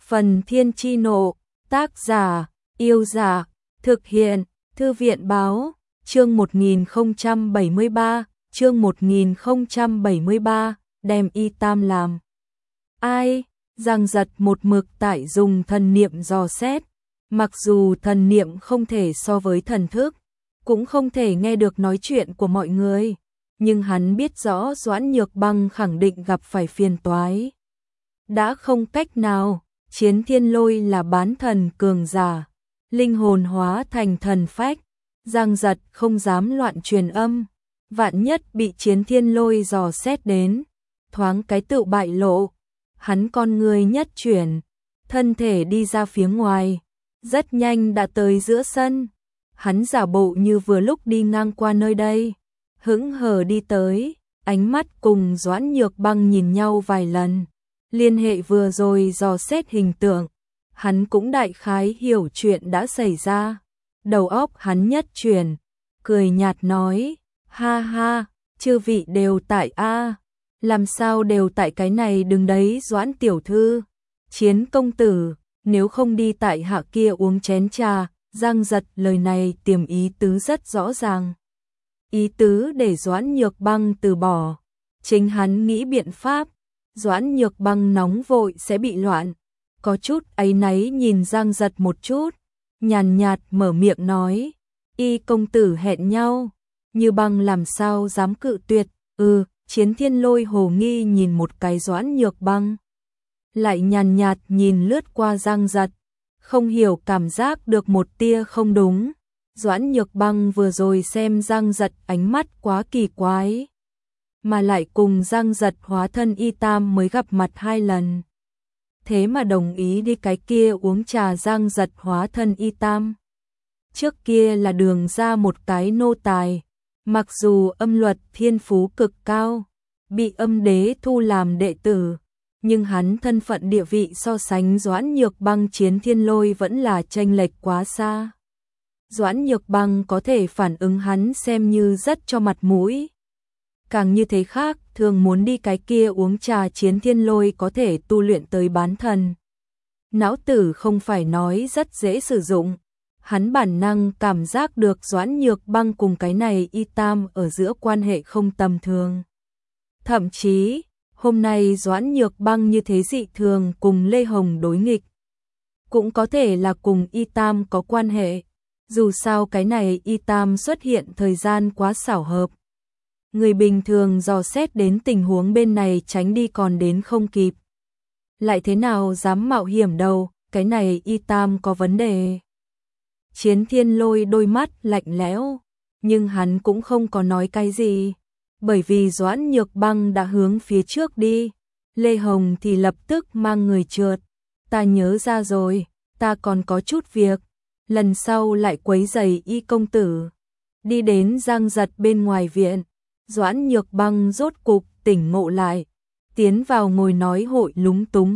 Phần Thiên Chi Nộ, tác giả, Yêu Giả, thực hiện, Thư viện Báo, chương 1073, chương 1073, đem Y Tam làm. Ai? Giang Giật một mực tại dùng thần niệm dò xét, mặc dù thần niệm không thể so với thần thức, cũng không thể nghe được nói chuyện của mọi người, nhưng hắn biết rõ Doãn Nhược Băng khẳng định gặp phải phiền toái. Đã không cách nào, Chiến Thiên Lôi là bán thần cường giả, linh hồn hóa thành thần phách, Giang Giật không dám loạn truyền âm, vạn nhất bị Chiến Thiên Lôi dò xét đến, thoáng cái tự bại lộ. Hắn con người nhất chuyển, thân thể đi ra phía ngoài, rất nhanh đã tới giữa sân. Hắn giả bộ như vừa lúc đi ngang qua nơi đây, hững hờ đi tới, ánh mắt cùng Doãn Nhược Băng nhìn nhau vài lần, liên hệ vừa rồi dò xét hình tượng, hắn cũng đại khái hiểu chuyện đã xảy ra. Đầu óc hắn nhất chuyển, cười nhạt nói, ha ha, chư vị đều tại a. Làm sao đều tại cái này đừng đấy Doãn tiểu thư, Chiến công tử, nếu không đi tại hạ kia uống chén trà. Giang Giật lời này tiềm ý tứ rất rõ ràng. Ý tứ để Doãn Nhược Băng từ bỏ. Chính hắn nghĩ biện pháp, Doãn Nhược Băng nóng vội sẽ bị loạn. Có chút áy náy nhìn Giang Giật một chút, nhàn nhạt mở miệng nói, Y công tử hẹn nhau, Như Băng làm sao dám cự tuyệt. Chiến Thiên Lôi hồ nghi nhìn một cái Doãn Nhược Băng, lại nhàn nhạt nhìn lướt qua Giang Giật, không hiểu cảm giác được một tia không đúng. Doãn Nhược Băng vừa rồi xem Giang Giật ánh mắt quá kỳ quái, mà lại cùng Giang Giật hóa thân Y Tam mới gặp mặt 2 lần. Thế mà đồng ý đi cái kia uống trà. Giang Giật hóa thân Y Tam, trước kia là Đường ra một cái nô tài, mặc dù âm luật thiên phú cực cao, bị âm đế thu làm đệ tử, nhưng hắn thân phận địa vị so sánh Doãn Nhược Băng Chiến Thiên Lôi vẫn là chênh lệch quá xa. Doãn Nhược Băng có thể phản ứng hắn xem như rất cho mặt mũi. Càng như thế khác, thường muốn đi cái kia uống trà. Chiến Thiên Lôi có thể tu luyện tới bán thần. Não tử không phải nói rất dễ sử dụng. Hắn bản năng cảm giác được Doãn Nhược Băng cùng cái này Y Tam ở giữa quan hệ không tầm thường. Thậm chí, hôm nay Doãn Nhược Băng như thế dị thường cùng Lê Hồng đối nghịch, cũng có thể là cùng Y Tam có quan hệ. Dù sao cái này Y Tam xuất hiện thời gian quá xảo hợp. Người bình thường dò xét đến tình huống bên này tránh đi còn đến không kịp. Lại thế nào dám mạo hiểm đâu, cái này Y Tam có vấn đề. Chiến Thiên Lôi đôi mắt lạnh lẽo, nhưng hắn cũng không có nói cái gì, bởi vì Doãn Nhược Băng đã hướng phía trước đi. Lê Hồng thì lập tức mang người trượt. Ta nhớ ra rồi, ta còn có chút việc, lần sau lại quấy rầy Y công tử. Đi đến Giang Giật bên ngoài viện, Doãn Nhược Băng rốt cục tỉnh ngộ lại, tiến vào ngồi nói hội lúng túng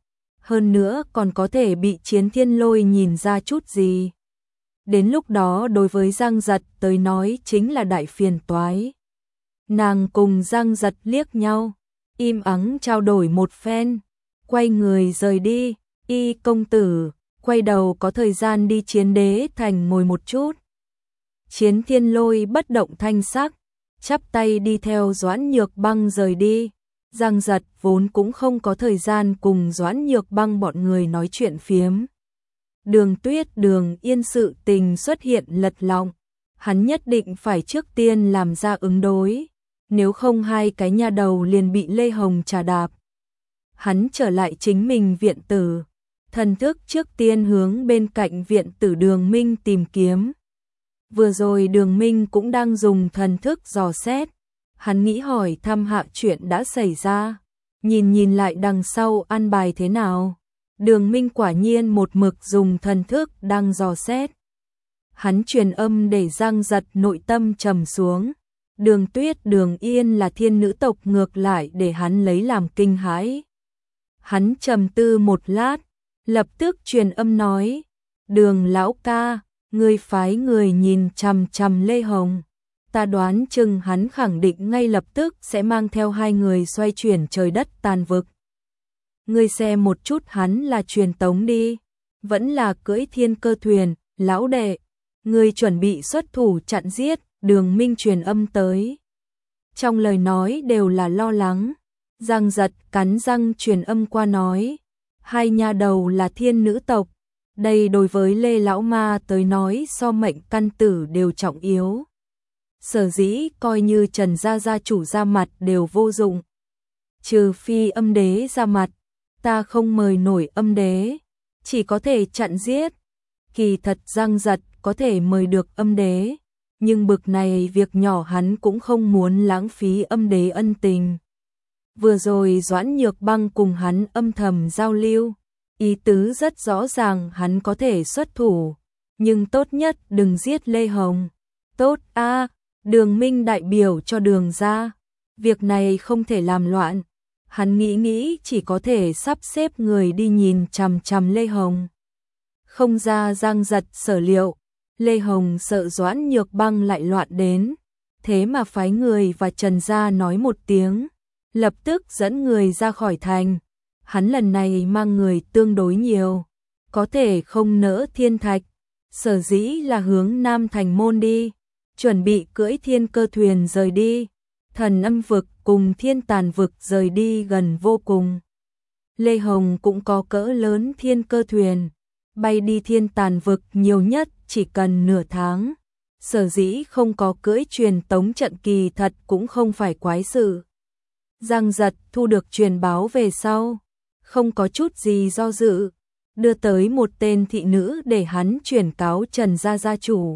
hơn nữa còn có thể bị Chiến Thiên Lôi nhìn ra chút gì. Đến lúc đó đối với Giang Giật tới nói chính là đại phiền toái. Nàng cùng Giang Giật liếc nhau, im ắng trao đổi một phen, quay người rời đi. Y công tử, quay đầu có thời gian đi Chiến Đế thành ngồi một chút. Chiến Thiên Lôi bất động thanh sắc, chắp tay đi theo Doãn Nhược Băng rời đi. Giang Giật vốn cũng không có thời gian cùng Doãn Nhược Băng bọn người nói chuyện phiếm. Đường Tuyết Đường Yên sự tình xuất hiện lật lọng, hắn nhất định phải trước tiên làm ra ứng đối, nếu không hai cái nha đầu liền bị Lê Hồng trà đạp. Hắn trở lại chính mình viện tử, thần thức trước tiên hướng bên cạnh viện tử Đường Minh tìm kiếm. Vừa rồi Đường Minh cũng đang dùng thần thức dò xét, hắn nghĩ hỏi thăm hạ chuyện đã xảy ra, nhìn lại đằng sau an bài thế nào. Đường Minh quả nhiên một mực dùng thần thức đang dò xét. Hắn truyền âm để Giang Giật nội tâm trầm xuống. Đường Tuyết Đường Yên là thiên nữ tộc ngược lại để hắn lấy làm kinh hãi. Hắn trầm tư một lát, lập tức truyền âm nói, Đường lão ca, ngươi phái người nhìn chằm chằm Lê Hồng. Ta đoán chừng hắn khẳng định ngay lập tức sẽ mang theo 2 người xoay chuyển trời đất tàn vực. ngươi xem một chút hắn là truyền tống đi, vẫn là cưỡi thiên cơ thuyền, lão đệ, ngươi chuẩn bị xuất thủ chặn giết, Đường Minh truyền âm tới. Trong lời nói đều là lo lắng, Giang Giật cắn răng truyền âm qua nói, hai nha đầu là thiên nữ tộc, đây đối với Lê Lão Ma tới nói so mệnh căn tử đều trọng yếu. Sở dĩ coi như Trần gia gia chủ ra mặt đều vô dụng. Trừ phi âm đế ra mặt, ta không mời nổi âm đế, chỉ có thể chặn giết. Kỳ thật Giang Giật có thể mời được âm đế, nhưng bực này việc nhỏ hắn cũng không muốn lãng phí âm đế ân tình. Vừa rồi Doãn Nhược Băng cùng hắn âm thầm giao lưu, ý tứ rất rõ ràng hắn có thể xuất thủ, nhưng tốt nhất đừng giết Lê Hồng. Tốt a, Đường Minh đại biểu cho Đường gia, việc này không thể làm loạn. Hắn nghĩ chỉ có thể sắp xếp người đi nhìn chằm chằm Lê Hồng. Không ra Giang Giật sở liệu, Lê Hồng sợ Doãn Nhược Băng lại loạn đến, thế mà phái người và Trần gia nói một tiếng, lập tức dẫn người ra khỏi thành. Hắn lần này mang người tương đối nhiều, có thể không nỡ thiên thạch, sở dĩ là hướng Nam Thành Môn đi, chuẩn bị cưỡi thiên cơ thuyền rời đi. Thần Âm vực cùng Thiên Tàn vực rời đi gần vô cùng. Lê Hồng cũng có cỡ lớn thiên cơ thuyền, bay đi Thiên Tàn vực nhiều nhất chỉ cần nửa tháng. Sở dĩ không có cưỡi truyền tống trận kỳ thật cũng không phải quái sự. Giang Giật thu được truyền báo về sau, không có chút gì do dự, đưa tới một tên thị nữ để hắn chuyển cáo Trần gia gia chủ.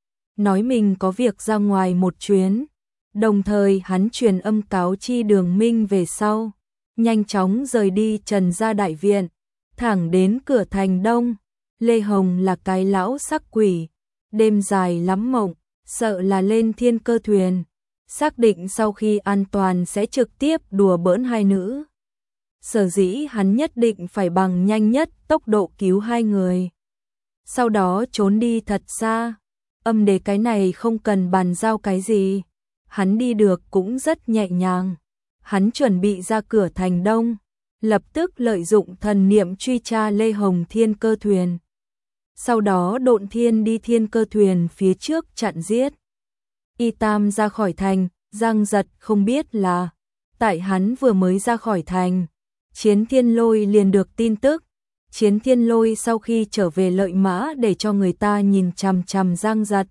Nói mình có việc ra ngoài một chuyến. Đồng thời hắn truyền âm cáo chi Đường Minh về sau, nhanh chóng rời đi Trần gia đại viện, thẳng đến cửa thành đông. Lê Hồng là cái lão sắc quỷ, đêm dài lắm mộng, sợ là lên thiên cơ thuyền, xác định sau khi an toàn sẽ trực tiếp đùa bỡn hai nữ. Sở dĩ hắn nhất định phải bằng nhanh nhất tốc độ cứu hai người, sau đó trốn đi thật xa. Âm đế cái này không cần bàn giao cái gì, hắn đi được cũng rất nhẹ nhàng. Hắn chuẩn bị ra cửa thành đông, lập tức lợi dụng thần niệm truy tra Lê Hồng thiên cơ thuyền. Sau đó độn thiên đi thiên cơ thuyền phía trước chặn giết. Y Tam ra khỏi thành, Giang Giật không biết là, tại hắn vừa mới ra khỏi thành, Chiến Thiên Lôi liền được tin tức. Chiến Thiên Lôi sau khi trở về Lợi Mã để cho người ta nhìn chằm chằm Giang Giật.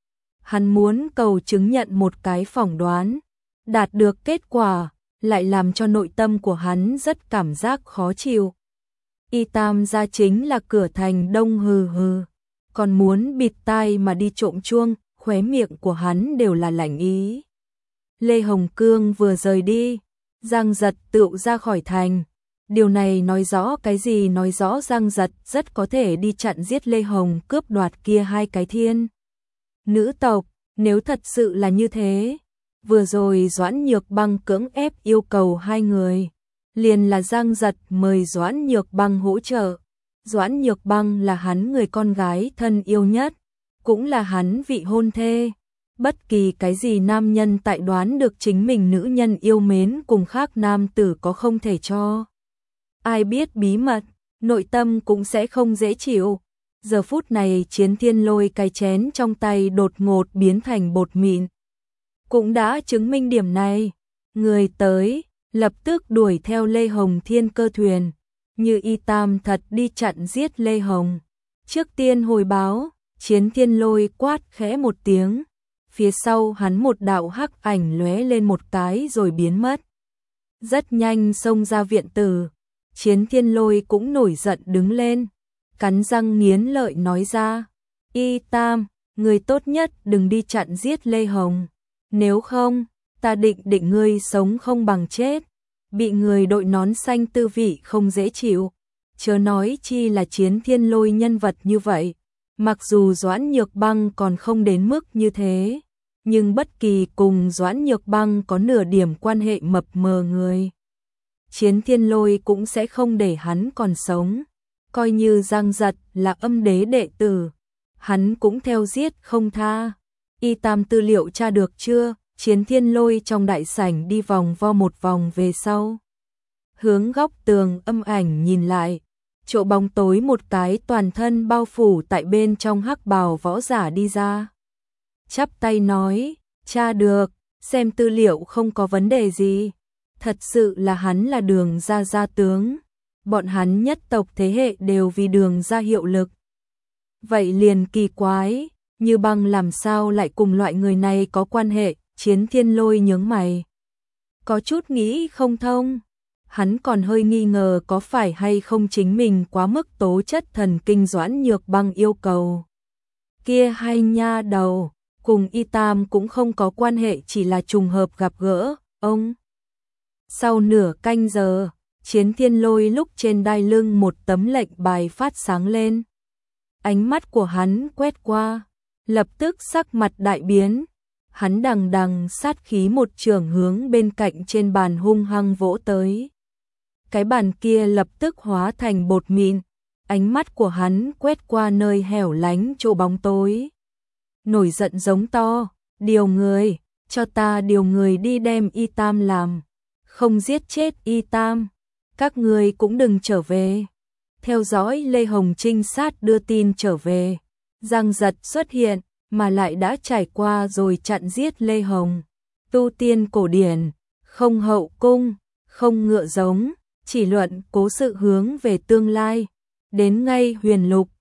Hắn muốn cầu chứng nhận một cái phỏng đoán, đạt được kết quả, lại làm cho nội tâm của hắn rất cảm giác khó chịu. Y Tam ra chính là cửa thành đông hừ hừ, còn muốn bịt tai mà đi trộm chuông, khóe miệng của hắn đều là lạnh ý. Lê Hồng Cương vừa rời đi, Giang Giật tựu ra khỏi thành. Điều này nói rõ cái gì? Nói rõ Giang Giật rất có thể đi chặn giết Lê Hồng, cướp đoạt kia hai cái thiên nữ tộc. Nếu thật sự là như thế, vừa rồi Doãn Nhược Băng cưỡng ép yêu cầu hai người, liền là Giang Giật mời Doãn Nhược Băng hỗ trợ. Doãn Nhược Băng là hắn người con gái thân yêu nhất, cũng là hắn vị hôn thê. Bất kỳ cái gì nam nhân tại đoán được chính mình nữ nhân yêu mến cùng khác nam tử có không thể cho ai biết bí mật, nội tâm cũng sẽ không dễ chịu. Giờ phút này Chiến Thiên Lôi cái chén trong tay đột ngột biến thành bột mịn, cũng đã chứng minh điểm này. Người tới, lập tức đuổi theo Lê Hồng thiên cơ thuyền, như Y Tam thật đi chặn giết Lê Hồng. Trước tiên hồi báo, Chiến Thiên Lôi quát khẽ một tiếng, phía sau hắn một đạo hắc ảnh lóe lên một cái rồi biến mất. Rất nhanh xông ra viện tử, Chiến Thiên Lôi cũng nổi giận đứng lên, cắn răng nghiến lợi nói ra, Y Tam, người tốt nhất đừng đi chặn giết Lê Hồng, nếu không, ta định ngươi sống không bằng chết. Bị người đội nón xanh tư vị không dễ chịu, chớ nói chi là Chiến Thiên Lôi nhân vật như vậy. Mặc dù Doãn Nhược Băng còn không đến mức như thế, nhưng bất kỳ cùng Doãn Nhược Băng có nửa điểm quan hệ mập mờ người, Chiến Thiên Lôi cũng sẽ không để hắn còn sống. Coi như Giang Giật là âm đế đệ tử, hắn cũng theo giết không tha. Y Tam tư liệu tra được chưa? Chiến Thiên Lôi trong đại sảnh đi vòng vo một vòng về sau, hướng góc tường âm ảnh nhìn lại, chỗ bóng tối một cái toàn thân bao phủ tại bên trong hắc bào võ giả đi ra. Chắp tay nói, tra được, xem tư liệu không có vấn đề gì. Thật sự là hắn là Đường gia gia tướng. Bọn hắn nhất tộc thế hệ đều vì Đường gia hiệu lực. Vậy liền kỳ quái, Như Băng làm sao lại cùng loại người này có quan hệ? Chiến Thiên Lôi nhướng mày, có chút nghĩ không thông. Hắn còn hơi nghi ngờ có phải hay không chính mình quá mức tố chất thần kinh Doãn Nhược Băng yêu cầu. Kia hay nha đầu, cùng Y Tam cũng không có quan hệ, chỉ là trùng hợp gặp gỡ, ông. Sau nửa canh giờ, Chiến Thiên Lôi lúc trên đai lưng một tấm lệnh bài phát sáng lên. Ánh mắt của hắn quét qua, lập tức sắc mặt đại biến. Hắn đằng đằng sát khí một chưởng hướng bên cạnh trên bàn hung hăng vỗ tới. Cái bàn kia lập tức hóa thành bột mịn, ánh mắt của hắn quét qua nơi hẻo lánh chỗ bóng tối. Nổi giận giống to, điều người, cho ta điều người đi đem Y Tam làm, không giết chết Y Tam, các người cũng đừng trở về. Theo dõi Lê Hồng trinh sát đưa tin trở về, Giang Giật xuất hiện, mà lại đã trải qua rồi chặn giết Lê Hồng. Tu tiên cổ điển, không hậu cung, không ngựa giống, chỉ luận cố sự hướng về tương lai. Đến ngay Huyền Lục,